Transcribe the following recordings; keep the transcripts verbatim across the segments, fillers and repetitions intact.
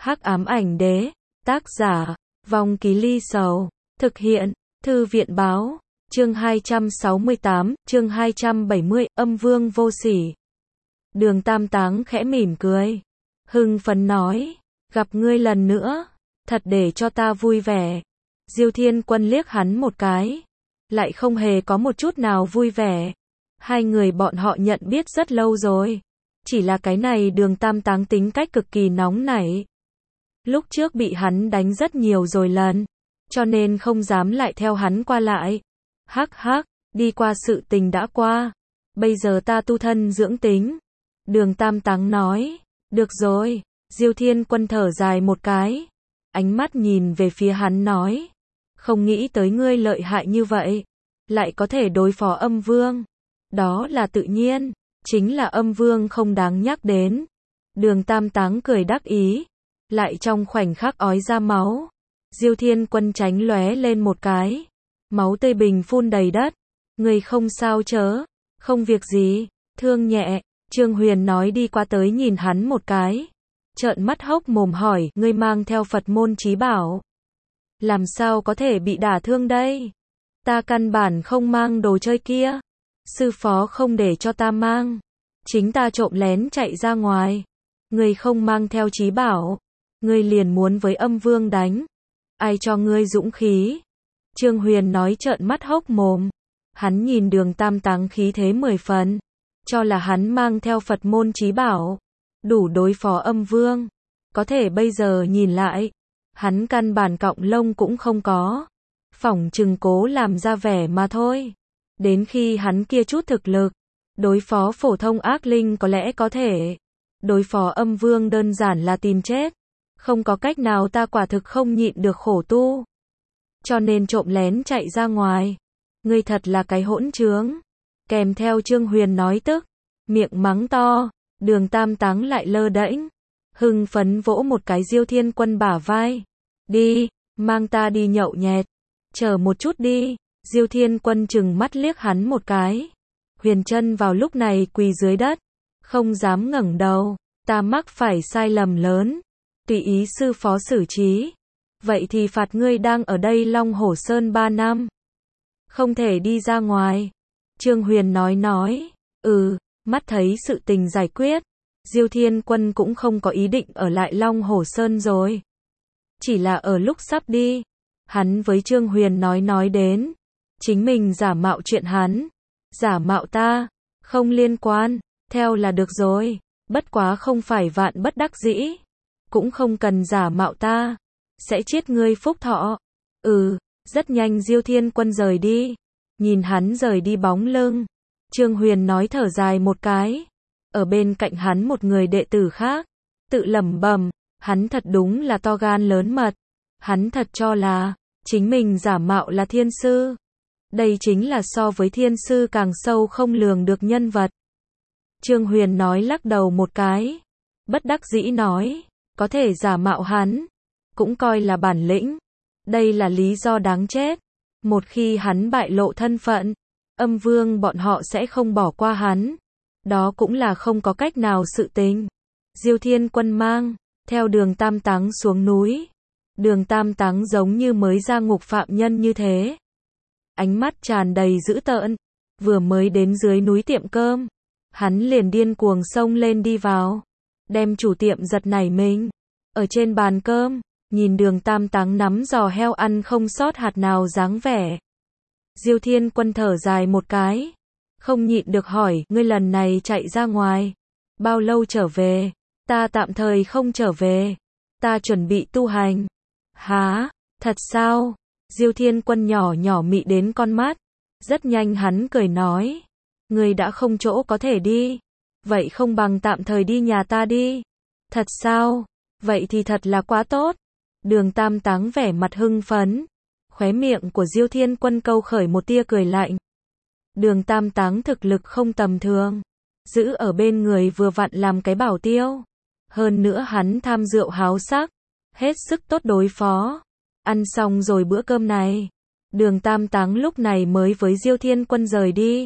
Hắc ám ảnh đế, tác giả, Vong Ký Ly Sầu, thực hiện, Thư viện báo, chương hai trăm sáu mươi tám, chương hai trăm bảy mươi, âm vương vô sỉ. Đường Tam Táng khẽ mỉm cười, hưng phấn nói, gặp ngươi lần nữa, thật để cho ta vui vẻ. Diêu Thiên Quân liếc hắn một cái, lại không hề có một chút nào vui vẻ. Hai người bọn họ nhận biết rất lâu rồi, chỉ là cái này Đường Tam Táng tính cách cực kỳ nóng nảy. Lúc trước bị hắn đánh rất nhiều rồi lần, cho nên không dám lại theo hắn qua lại. Hắc hắc, đi qua sự tình đã qua, bây giờ ta tu thân dưỡng tính. Đường Tam Táng nói, được rồi. Diêu Thiên Quân thở dài một cái, ánh mắt nhìn về phía hắn nói, không nghĩ tới ngươi lợi hại như vậy, lại có thể đối phó âm vương. Đó là tự nhiên, chính là âm vương không đáng nhắc đến. Đường Tam Táng cười đắc ý, lại trong khoảnh khắc ói ra máu. Diêu Thiên Quân tránh lóe lên một cái, máu tươi bình phun đầy đất. Ngươi không sao chớ? Không việc gì, thương nhẹ. Trương Huyền nói đi qua tới nhìn hắn một cái, trợn mắt hốc mồm hỏi, ngươi mang theo Phật môn chí bảo, làm sao có thể bị đả thương đây? Ta căn bản không mang đồ chơi kia, sư phó không để cho ta mang, chính ta trộm lén chạy ra ngoài. Ngươi không mang theo chí bảo, ngươi liền muốn với âm vương đánh, ai cho ngươi dũng khí? Trương Huyền nói trợn mắt hốc mồm, hắn nhìn Đường Tam Táng khí thế mười phần, cho là hắn mang theo Phật môn chí bảo, đủ đối phó âm vương. Có thể bây giờ nhìn lại, hắn căn bản cọng lông cũng không có, phỏng chừng cố làm ra vẻ mà thôi. Đến khi hắn kia chút thực lực, đối phó phổ thông ác linh có lẽ có thể, đối phó âm vương đơn giản là tìm chết. Không có cách nào, ta quả thực không nhịn được khổ tu, cho nên trộm lén chạy ra ngoài. Ngươi thật là cái hỗn trướng. Kèm theo Trương Huyền nói tức, miệng mắng to. Đường Tam Táng lại lơ đễnh, hưng phấn vỗ một cái Diêu Thiên Quân bả vai. Đi, mang ta đi nhậu nhẹt. Chờ một chút đi. Diêu Thiên Quân chừng mắt liếc hắn một cái. Huyền Trân vào lúc này quỳ dưới đất, không dám ngẩng đầu. Ta mắc phải sai lầm lớn, tùy ý sư phó xử trí. Vậy thì phạt ngươi đang ở đây Long Hổ Sơn ba năm, không thể đi ra ngoài. Trương Huyền nói nói, ừ, mắt thấy sự tình giải quyết, Diêu Thiên Quân cũng không có ý định ở lại Long Hổ Sơn rồi. Chỉ là ở lúc sắp đi, hắn với Trương Huyền nói nói đến, chính mình giả mạo chuyện hắn, giả mạo ta, không liên quan, theo là được rồi, bất quá không phải vạn bất đắc dĩ, cũng không cần giả mạo ta, sẽ chết ngươi phúc thọ. Ừ, rất nhanh Diêu Thiên Quân rời đi, nhìn hắn rời đi bóng lưng, Trương Huyền nói thở dài một cái, ở bên cạnh hắn một người đệ tử khác, tự lẩm bẩm, hắn thật đúng là to gan lớn mật, hắn thật cho là, chính mình giả mạo là thiên sư. Đây chính là so với thiên sư càng sâu không lường được nhân vật. Trương Huyền nói lắc đầu một cái, bất đắc dĩ nói, có thể giả mạo hắn, cũng coi là bản lĩnh. Đây là lý do đáng chết. Một khi hắn bại lộ thân phận, âm vương bọn họ sẽ không bỏ qua hắn. Đó cũng là không có cách nào sự tình. Diêu Thiên Quân mang theo Đường Tam Táng xuống núi. Đường Tam Táng giống như mới ra ngục phạm nhân như thế, ánh mắt tràn đầy dữ tợn. Vừa mới đến dưới núi tiệm cơm, hắn liền điên cuồng xông lên đi vào, đem chủ tiệm giật nảy mình. Ở trên bàn cơm, nhìn Đường Tam Táng nắm giò heo ăn không sót hạt nào dáng vẻ. Diêu Thiên Quân thở dài một cái, không nhịn được hỏi, ngươi lần này chạy ra ngoài, bao lâu trở về? Ta tạm thời không trở về, ta chuẩn bị tu hành. Hả? Thật sao? Diêu Thiên Quân nhỏ nhỏ mị đến con mắt, rất nhanh hắn cười nói, ngươi đã không chỗ có thể đi, vậy không bằng tạm thời đi nhà ta đi. Thật sao? Vậy thì thật là quá tốt. Đường Tam Táng vẻ mặt hưng phấn, khóe miệng của Diêu Thiên Quân câu khởi một tia cười lạnh. Đường Tam Táng thực lực không tầm thường, giữ ở bên người vừa vặn làm cái bảo tiêu. Hơn nữa hắn tham rượu háo sắc, hết sức tốt đối phó. Ăn xong rồi bữa cơm này, Đường Tam Táng lúc này mới với Diêu Thiên Quân rời đi.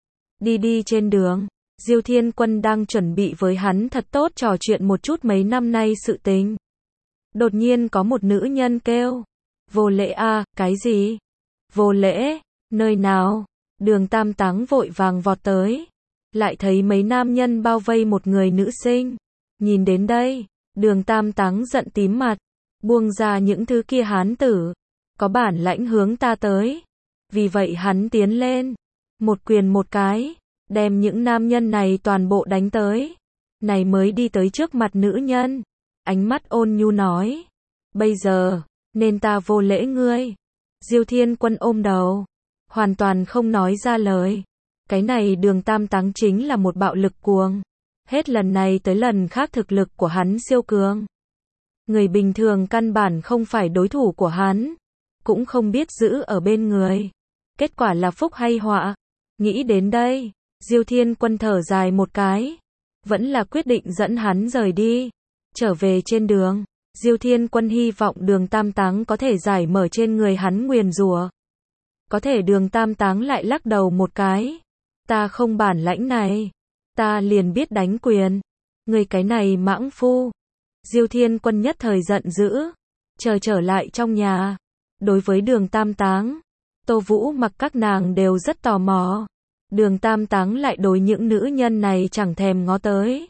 Đi đi trên đường, Diêu Thiên Quân đang chuẩn bị với hắn thật tốt trò chuyện một chút mấy năm nay sự tình. Đột nhiên có một nữ nhân kêu. Vô lễ a, cái gì? Vô lễ? Nơi nào? Đường Tam Táng vội vàng vọt tới. Lại thấy mấy nam nhân bao vây một người nữ sinh. Nhìn đến đây, Đường Tam Táng giận tím mặt. Buông ra những thứ kia hán tử. Có bản lãnh hướng ta tới. Vì vậy hắn tiến lên. Một quyền một cái. Đem những nam nhân này toàn bộ đánh tới. Này mới đi tới trước mặt nữ nhân. Ánh mắt ôn nhu nói. Bây giờ, nên ta vô lễ ngươi. Diêu Thiên Quân ôm đầu. Hoàn toàn không nói ra lời. Cái này Đường Tam Táng chính là một bạo lực cuồng. Hết lần này tới lần khác thực lực của hắn siêu cường. Người bình thường căn bản không phải đối thủ của hắn. Cũng không biết giữ ở bên người. Kết quả là phúc hay họa. Nghĩ đến đây, Diêu Thiên Quân thở dài một cái. Vẫn là quyết định dẫn hắn rời đi. Trở về trên đường, Diêu Thiên Quân hy vọng Đường Tam Táng có thể giải mở trên người hắn nguyền rủa. Có thể Đường Tam Táng lại lắc đầu một cái. Ta không bản lãnh này. Ta liền biết đánh quyền. Người cái này mãng phu. Diêu Thiên Quân nhất thời giận dữ. Chờ trở lại trong nhà. Đối với Đường Tam Táng, Tô Vũ Mặc các nàng đều rất tò mò. Đường Tam Táng lại đối những nữ nhân này chẳng thèm ngó tới.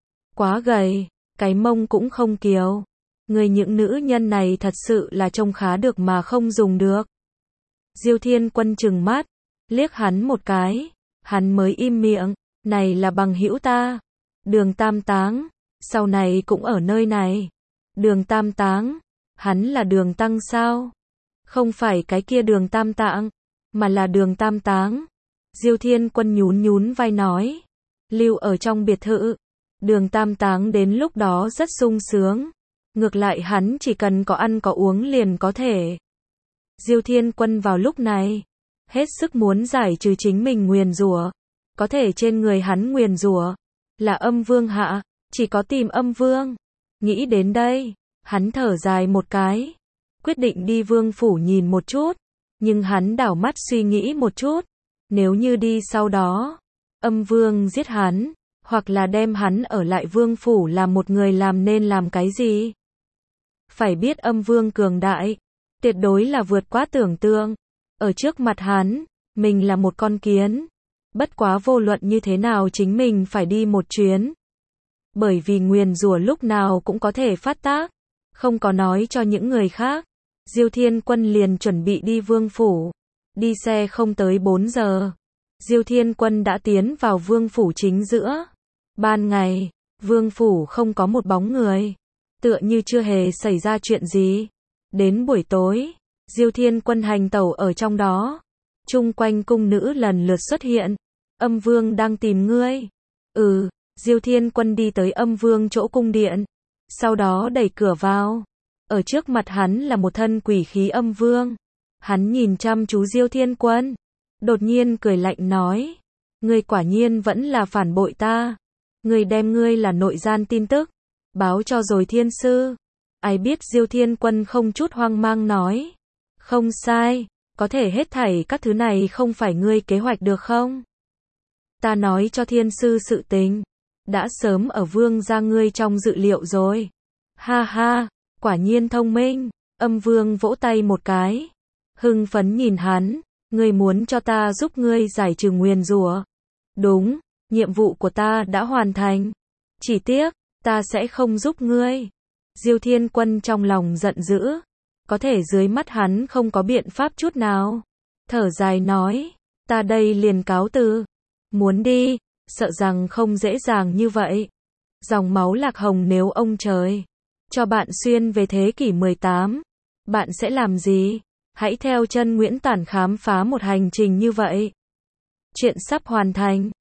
Quá gầy, cái mông cũng không kiều. Người những nữ nhân này thật sự là trông khá được mà không dùng được. Diêu Thiên Quân trừng mắt, liếc hắn một cái. Hắn mới im miệng, này là bằng hữu ta. Đường Tam Táng, sau này cũng ở nơi này. Đường Tam Táng, hắn là Đường Tăng sao? Không phải cái kia Đường Tam Tạng, mà là Đường Tam Táng. Diêu Thiên Quân nhún nhún vai nói. Lưu ở trong biệt thự. Đường Tam Táng đến lúc đó rất sung sướng. Ngược lại hắn chỉ cần có ăn có uống liền có thể. Diêu Thiên Quân vào lúc này, hết sức muốn giải trừ chính mình nguyền rủa. Có thể trên người hắn nguyền rủa là âm vương hạ, chỉ có tìm âm vương. Nghĩ đến đây, hắn thở dài một cái. Quyết định đi vương phủ nhìn một chút. Nhưng hắn đảo mắt suy nghĩ một chút. Nếu như đi sau đó, âm vương giết hắn, hoặc là đem hắn ở lại vương phủ làm một người làm nên làm cái gì? Phải biết âm vương cường đại, tuyệt đối là vượt quá tưởng tượng. Ở trước mặt hắn, mình là một con kiến. Bất quá vô luận như thế nào chính mình phải đi một chuyến. Bởi vì nguyền rủa lúc nào cũng có thể phát tác. Không có nói cho những người khác. Diêu Thiên Quân liền chuẩn bị đi vương phủ. Đi xe không tới bốn giờ. Diêu Thiên Quân đã tiến vào vương phủ chính giữa. Ban ngày, vương phủ không có một bóng người. Tựa như chưa hề xảy ra chuyện gì. Đến buổi tối, Diêu Thiên Quân hành tẩu ở trong đó. Chung quanh cung nữ lần lượt xuất hiện. Âm vương đang tìm ngươi. Ừ, Diêu Thiên Quân đi tới âm vương chỗ cung điện. Sau đó đẩy cửa vào. Ở trước mặt hắn là một thân quỷ khí âm vương. Hắn nhìn chăm chú Diêu Thiên Quân. Đột nhiên cười lạnh nói. Ngươi quả nhiên vẫn là phản bội ta. Ngươi đem ngươi là nội gian tin tức. Báo cho rồi thiên sư. Ai biết Diêu Thiên Quân không chút hoang mang nói. Không sai. Có thể hết thảy các thứ này không phải ngươi kế hoạch được không? Ta nói cho thiên sư sự tình. Đã sớm ở vương gia ngươi trong dự liệu rồi. Ha ha. Quả nhiên thông minh. Âm vương vỗ tay một cái. Hưng phấn nhìn hắn. Ngươi muốn cho ta giúp ngươi giải trừ nguyền rủa. Đúng. Nhiệm vụ của ta đã hoàn thành. Chỉ tiếc, ta sẽ không giúp ngươi. Diêu Thiên Quân trong lòng giận dữ. Có thể dưới mắt hắn không có biện pháp chút nào. Thở dài nói. Ta đây liền cáo từ. Muốn đi, sợ rằng không dễ dàng như vậy. Dòng máu lạc hồng nếu ông trời cho bạn xuyên về thế kỷ mười tám, bạn sẽ làm gì? Hãy theo chân Nguyễn Tản khám phá một hành trình như vậy. Chuyện sắp hoàn thành.